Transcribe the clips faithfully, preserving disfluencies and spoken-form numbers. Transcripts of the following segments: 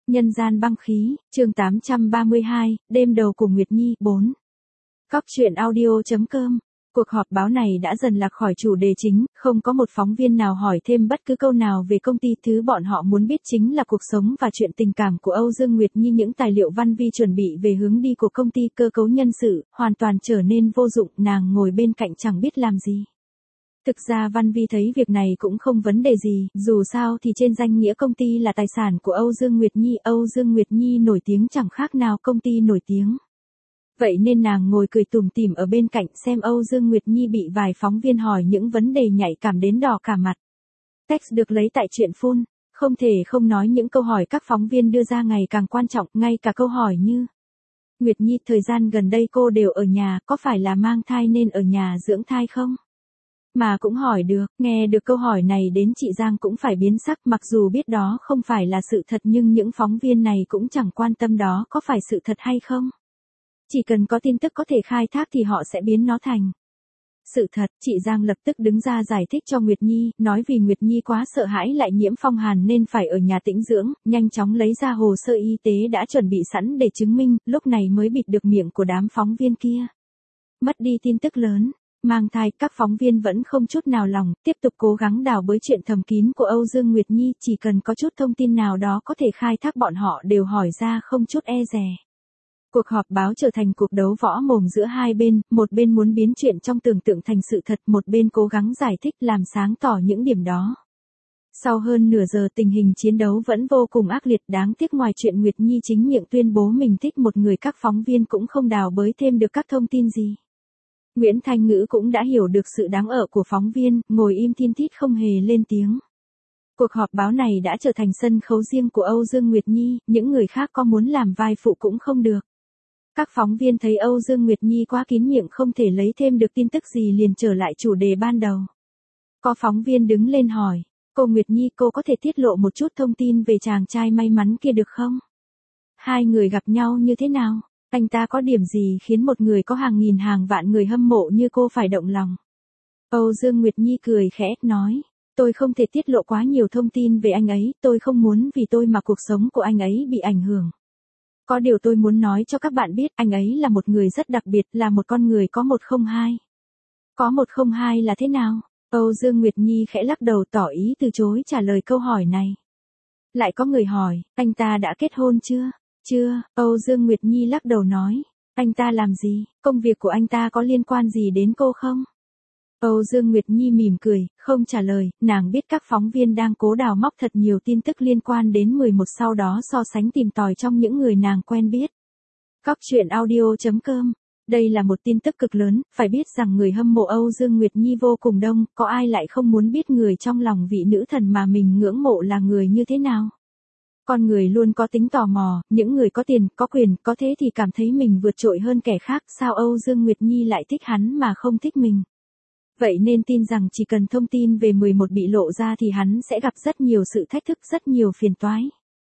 Nhân gian băng khí, chương tám trăm ba mươi hai, đêm đầu của Nguyệt Nhi, bốn. Cóc truyện audio chấm com. Cuộc họp báo này đã dần lạc khỏi chủ đề chính, không có một phóng viên nào hỏi thêm bất cứ câu nào về công ty, thứ bọn họ muốn biết chính là cuộc sống và chuyện tình cảm của Âu Dương Nguyệt Nhi. Những tài liệu Văn Vi chuẩn bị về hướng đi của công ty, cơ cấu nhân sự, hoàn toàn trở nên vô dụng, nàng ngồi bên cạnh chẳng biết làm gì. Thực ra Văn Vi thấy việc này cũng không vấn đề gì, dù sao thì trên danh nghĩa công ty là tài sản của Âu Dương Nguyệt Nhi, Âu Dương Nguyệt Nhi nổi tiếng chẳng khác nào công ty nổi tiếng. Vậy nên nàng ngồi cười tủm tỉm ở bên cạnh xem Âu Dương Nguyệt Nhi bị vài phóng viên hỏi những vấn đề nhạy cảm đến đỏ cả mặt. Text được lấy tại truyện phun, không thể không nói những câu hỏi các phóng viên đưa ra ngày càng quan trọng, ngay cả câu hỏi như: Nguyệt Nhi, thời gian gần đây cô đều ở nhà, có phải là mang thai nên ở nhà dưỡng thai không? Mà cũng hỏi được, nghe được câu hỏi này đến chị Giang cũng phải biến sắc, mặc dù biết đó không phải là sự thật nhưng những phóng viên này cũng chẳng quan tâm đó có phải sự thật hay không. Chỉ cần có tin tức có thể khai thác thì họ sẽ biến nó thành sự thật. Chị Giang lập tức đứng ra giải thích cho Nguyệt Nhi, nói vì Nguyệt Nhi quá sợ hãi lại nhiễm phong hàn nên phải ở nhà tĩnh dưỡng, nhanh chóng lấy ra hồ sơ y tế đã chuẩn bị sẵn để chứng minh, lúc này mới bịt được miệng của đám phóng viên kia. Mất đi tin tức lớn, mang thai, các phóng viên vẫn không chút nào lòng, tiếp tục cố gắng đào bới chuyện thầm kín của Âu Dương Nguyệt Nhi, chỉ cần có chút thông tin nào đó có thể khai thác bọn họ đều hỏi ra không chút e dè. Cuộc họp báo trở thành cuộc đấu võ mồm giữa hai bên, một bên muốn biến chuyện trong tưởng tượng thành sự thật, một bên cố gắng giải thích làm sáng tỏ những điểm đó. Sau hơn nửa giờ tình hình chiến đấu vẫn vô cùng ác liệt, đáng tiếc ngoài chuyện Nguyệt Nhi chính miệng tuyên bố mình thích một người, các phóng viên cũng không đào bới thêm được các thông tin gì. Nguyễn Thanh Ngữ cũng đã hiểu được sự đáng ở của phóng viên, ngồi im thin thít không hề lên tiếng. Cuộc họp báo này đã trở thành sân khấu riêng của Âu Dương Nguyệt Nhi, những người khác có muốn làm vai phụ cũng không được. Các phóng viên thấy Âu Dương Nguyệt Nhi quá kín miệng không thể lấy thêm được tin tức gì liền trở lại chủ đề ban đầu. Có phóng viên đứng lên hỏi: Cô Nguyệt Nhi, cô có thể tiết lộ một chút thông tin về chàng trai may mắn kia được không? Hai người gặp nhau như thế nào? Anh ta có điểm gì khiến một người có hàng nghìn hàng vạn người hâm mộ như cô phải động lòng? Âu Dương Nguyệt Nhi cười khẽ, nói: Tôi không thể tiết lộ quá nhiều thông tin về anh ấy, tôi không muốn vì tôi mà cuộc sống của anh ấy bị ảnh hưởng. Có điều tôi muốn nói cho các bạn biết, anh ấy là một người rất đặc biệt, là một con người có một không hai. Có một không hai là thế nào? Âu Dương Nguyệt Nhi khẽ lắc đầu tỏ ý từ chối trả lời câu hỏi này. Lại có người hỏi, anh ta đã kết hôn chưa? Chưa, Âu Dương Nguyệt Nhi lắc đầu nói. Anh ta làm gì? Công việc của anh ta có liên quan gì đến cô không? Âu Dương Nguyệt Nhi mỉm cười, không trả lời, nàng biết các phóng viên đang cố đào móc thật nhiều tin tức liên quan đến mười một, sau đó so sánh tìm tòi trong những người nàng quen biết. Cóc truyện audio chấm com. Đây là một tin tức cực lớn, phải biết rằng người hâm mộ Âu Dương Nguyệt Nhi vô cùng đông, có ai lại không muốn biết người trong lòng vị nữ thần mà mình ngưỡng mộ là người như thế nào. Con người luôn có tính tò mò, những người có tiền, có quyền, có thế thì cảm thấy mình vượt trội hơn kẻ khác, sao Âu Dương Nguyệt Nhi lại thích hắn mà không thích mình. Vậy nên tin rằng chỉ cần thông tin về mười một bị lộ ra thì hắn sẽ gặp rất nhiều sự thách thức, rất nhiều phiền toái.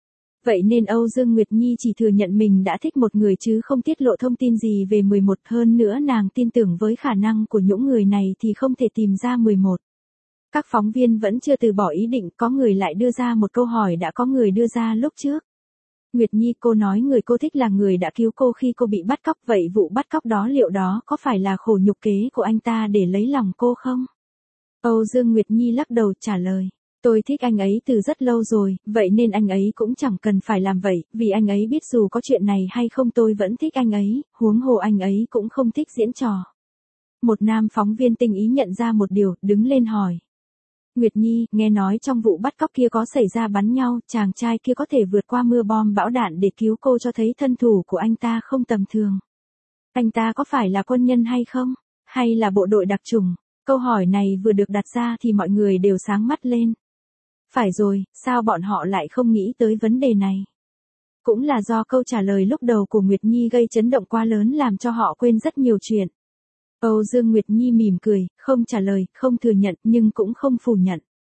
Vậy nên Âu Dương Nguyệt Nhi chỉ thừa nhận mình đã thích một người chứ không tiết lộ thông tin gì về mười một, hơn nữa nàng tin tưởng với khả năng của những người này thì không thể tìm ra mười một. Các phóng viên vẫn chưa từ bỏ ý định, có người lại đưa ra một câu hỏi đã có người đưa ra lúc trước. Nguyệt Nhi, cô nói người cô thích là người đã cứu cô khi cô bị bắt cóc, vậy vụ bắt cóc đó liệu đó có phải là khổ nhục kế của anh ta để lấy lòng cô không? Âu Dương Nguyệt Nhi lắc đầu trả lời. Tôi thích anh ấy từ rất lâu rồi, vậy nên anh ấy cũng chẳng cần phải làm vậy, vì anh ấy biết dù có chuyện này hay không tôi vẫn thích anh ấy, huống hồ anh ấy cũng không thích diễn trò. Một nam phóng viên tinh ý nhận ra một điều, đứng lên hỏi. Nguyệt Nhi, nghe nói trong vụ bắt cóc kia có xảy ra bắn nhau, chàng trai kia có thể vượt qua mưa bom bão đạn để cứu cô, cho thấy thân thủ của anh ta không tầm thường. Anh ta có phải là quân nhân hay không? Hay là bộ đội đặc chủng? Câu hỏi này vừa được đặt ra thì mọi người đều sáng mắt lên. Phải rồi, sao bọn họ lại không nghĩ tới vấn đề này? Cũng là do câu trả lời lúc đầu của Nguyệt Nhi gây chấn động quá lớn làm cho họ quên rất nhiều chuyện. Âu Dương Nguyệt Nhi mỉm cười, không trả lời, không thừa nhận nhưng cũng không phủ nhận.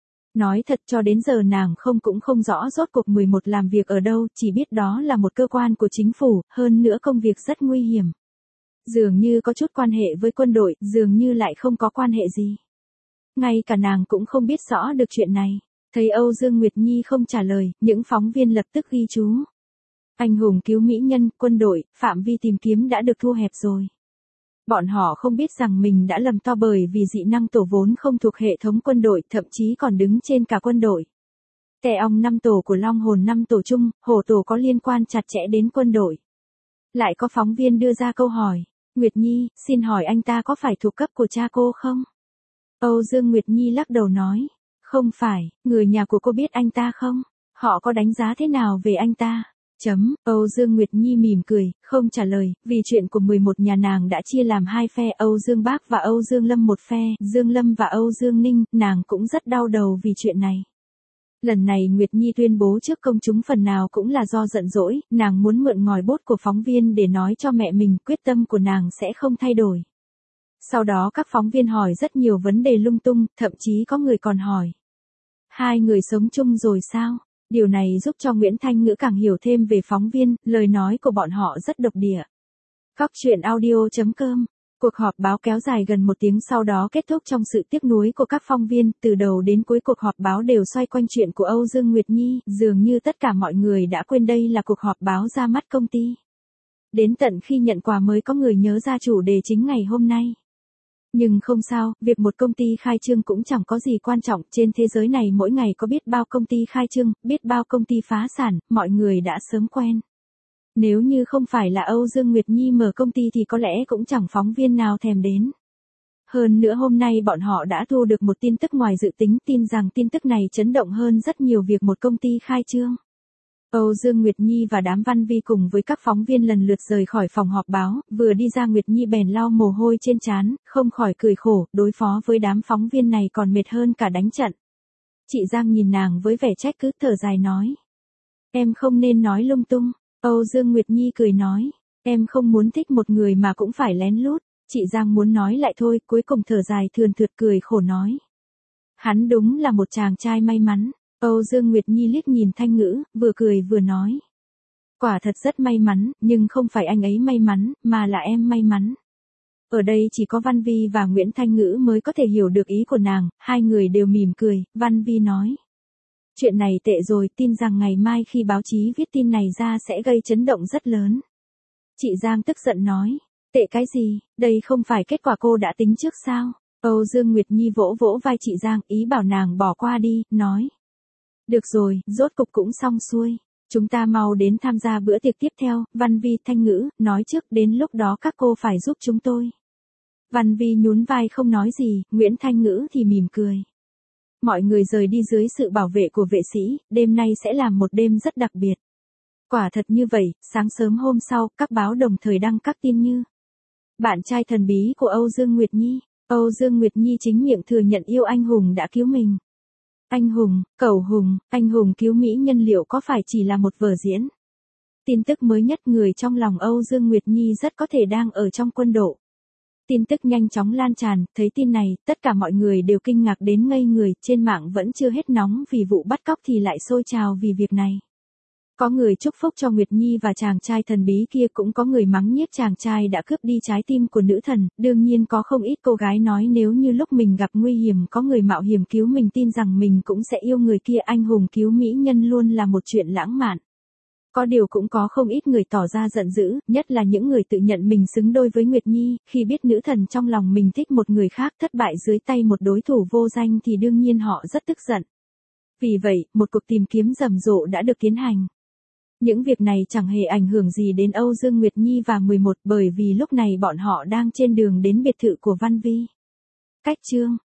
Nói thật cho đến giờ nàng không cũng không rõ rốt cuộc mười một làm việc ở đâu, chỉ biết đó là một cơ quan của chính phủ, hơn nữa công việc rất nguy hiểm. Dường như có chút quan hệ với quân đội, dường như lại không có quan hệ gì. Ngay cả nàng cũng không biết rõ được chuyện này. Thấy Âu Dương Nguyệt Nhi không trả lời, những phóng viên lập tức ghi chú. Anh hùng cứu mỹ nhân, quân đội, phạm vi tìm kiếm đã được thu hẹp rồi. Bọn họ không biết rằng mình đã lầm to bởi vì dị năng tổ vốn không thuộc hệ thống quân đội, thậm chí còn đứng trên cả quân đội. Tè ong năm tổ của Long hồn năm tổ chung, hổ tổ có liên quan chặt chẽ đến quân đội. Lại có phóng viên đưa ra câu hỏi, Nguyệt Nhi, xin hỏi anh ta có phải thuộc cấp của cha cô không? Âu Dương Nguyệt Nhi lắc đầu nói, không phải, người nhà của cô biết anh ta không? Họ có đánh giá thế nào về anh ta? Chấm, Âu Dương Nguyệt Nhi mỉm cười, không trả lời, vì chuyện của mười một nhà nàng đã chia làm hai phe, Âu Dương Bác và Âu Dương Lâm một phe, Dương Lâm và Âu Dương Ninh, nàng cũng rất đau đầu vì chuyện này. Lần này Nguyệt Nhi tuyên bố trước công chúng phần nào cũng là do giận dỗi, nàng muốn mượn ngòi bút của phóng viên để nói cho mẹ mình quyết tâm của nàng sẽ không thay đổi. Sau đó các phóng viên hỏi rất nhiều vấn đề lung tung, thậm chí có người còn hỏi. Hai người sống chung rồi sao? Điều này giúp cho Nguyễn Thanh Ngữ càng hiểu thêm về phóng viên, lời nói của bọn họ rất độc địa. Cóc truyện audio chấm com. Cuộc họp báo kéo dài gần một tiếng sau đó kết thúc trong sự tiếc nuối của các phóng viên, từ đầu đến cuối cuộc họp báo đều xoay quanh chuyện của Âu Dương Nguyệt Nhi, dường như tất cả mọi người đã quên đây là cuộc họp báo ra mắt công ty. Đến tận khi nhận quà mới có người nhớ ra chủ đề chính ngày hôm nay. Nhưng không sao, việc một công ty khai trương cũng chẳng có gì quan trọng, trên thế giới này mỗi ngày có biết bao công ty khai trương, biết bao công ty phá sản, mọi người đã sớm quen. Nếu như không phải là Âu Dương Nguyệt Nhi mở công ty thì có lẽ cũng chẳng phóng viên nào thèm đến. Hơn nữa hôm nay bọn họ đã thu được một tin tức ngoài dự tính, tin rằng tin tức này chấn động hơn rất nhiều việc một công ty khai trương. Âu Dương Nguyệt Nhi và đám Văn Vi cùng với các phóng viên lần lượt rời khỏi phòng họp báo, vừa đi ra Nguyệt Nhi bèn lau mồ hôi trên trán, không khỏi cười khổ, đối phó với đám phóng viên này còn mệt hơn cả đánh trận. Chị Giang nhìn nàng với vẻ trách cứ, thở dài nói. Em không nên nói lung tung. Âu Dương Nguyệt Nhi cười nói, em không muốn thích một người mà cũng phải lén lút. Chị Giang muốn nói lại thôi, cuối cùng thở dài thườn thượt cười khổ nói. Hắn đúng là một chàng trai may mắn. Âu Dương Nguyệt Nhi liếc nhìn Thanh Ngữ, vừa cười vừa nói. Quả thật rất may mắn, nhưng không phải anh ấy may mắn, mà là em may mắn. Ở đây chỉ có Văn Vi và Nguyễn Thanh Ngữ mới có thể hiểu được ý của nàng, hai người đều mỉm cười, Văn Vi nói. Chuyện này tệ rồi, tin rằng ngày mai khi báo chí viết tin này ra sẽ gây chấn động rất lớn. Chị Giang tức giận nói, tệ cái gì, đây không phải kết quả cô đã tính trước sao? Âu Dương Nguyệt Nhi vỗ vỗ vai chị Giang, ý bảo nàng bỏ qua đi, nói. Được rồi, rốt cục cũng xong xuôi. Chúng ta mau đến tham gia bữa tiệc tiếp theo, Văn Vi, Thanh Ngữ, nói trước đến lúc đó các cô phải giúp chúng tôi. Văn Vi nhún vai không nói gì, Nguyễn Thanh Ngữ thì mỉm cười. Mọi người rời đi dưới sự bảo vệ của vệ sĩ, đêm nay sẽ là một đêm rất đặc biệt. Quả thật như vậy, sáng sớm hôm sau, các báo đồng thời đăng các tin như. Bạn trai thần bí của Âu Dương Nguyệt Nhi. Âu Dương Nguyệt Nhi chính miệng thừa nhận yêu anh hùng đã cứu mình. Anh hùng, cẩu hùng, anh hùng cứu mỹ nhân liệu có phải chỉ là một vở diễn? Tin tức mới nhất, người trong lòng Âu Dương Nguyệt Nhi rất có thể đang ở trong quân đội. Tin tức nhanh chóng lan tràn, thấy tin này, tất cả mọi người đều kinh ngạc đến ngây người, trên mạng vẫn chưa hết nóng vì vụ bắt cóc thì lại sôi trào vì việc này. Có người chúc phúc cho Nguyệt Nhi và chàng trai thần bí kia, cũng có người mắng nhiếc chàng trai đã cướp đi trái tim của nữ thần, đương nhiên có không ít cô gái nói nếu như lúc mình gặp nguy hiểm có người mạo hiểm cứu mình tin rằng mình cũng sẽ yêu người kia, anh hùng cứu mỹ nhân luôn là một chuyện lãng mạn. Có điều cũng có không ít người tỏ ra giận dữ, nhất là những người tự nhận mình xứng đôi với Nguyệt Nhi, khi biết nữ thần trong lòng mình thích một người khác thất bại dưới tay một đối thủ vô danh thì đương nhiên họ rất tức giận. Vì vậy, một cuộc tìm kiếm rầm rộ đã được tiến hành. Những việc này chẳng hề ảnh hưởng gì đến Âu Dương Nguyệt Nhi và mười một bởi vì lúc này bọn họ đang trên đường đến biệt thự của Văn Vi. Cách chương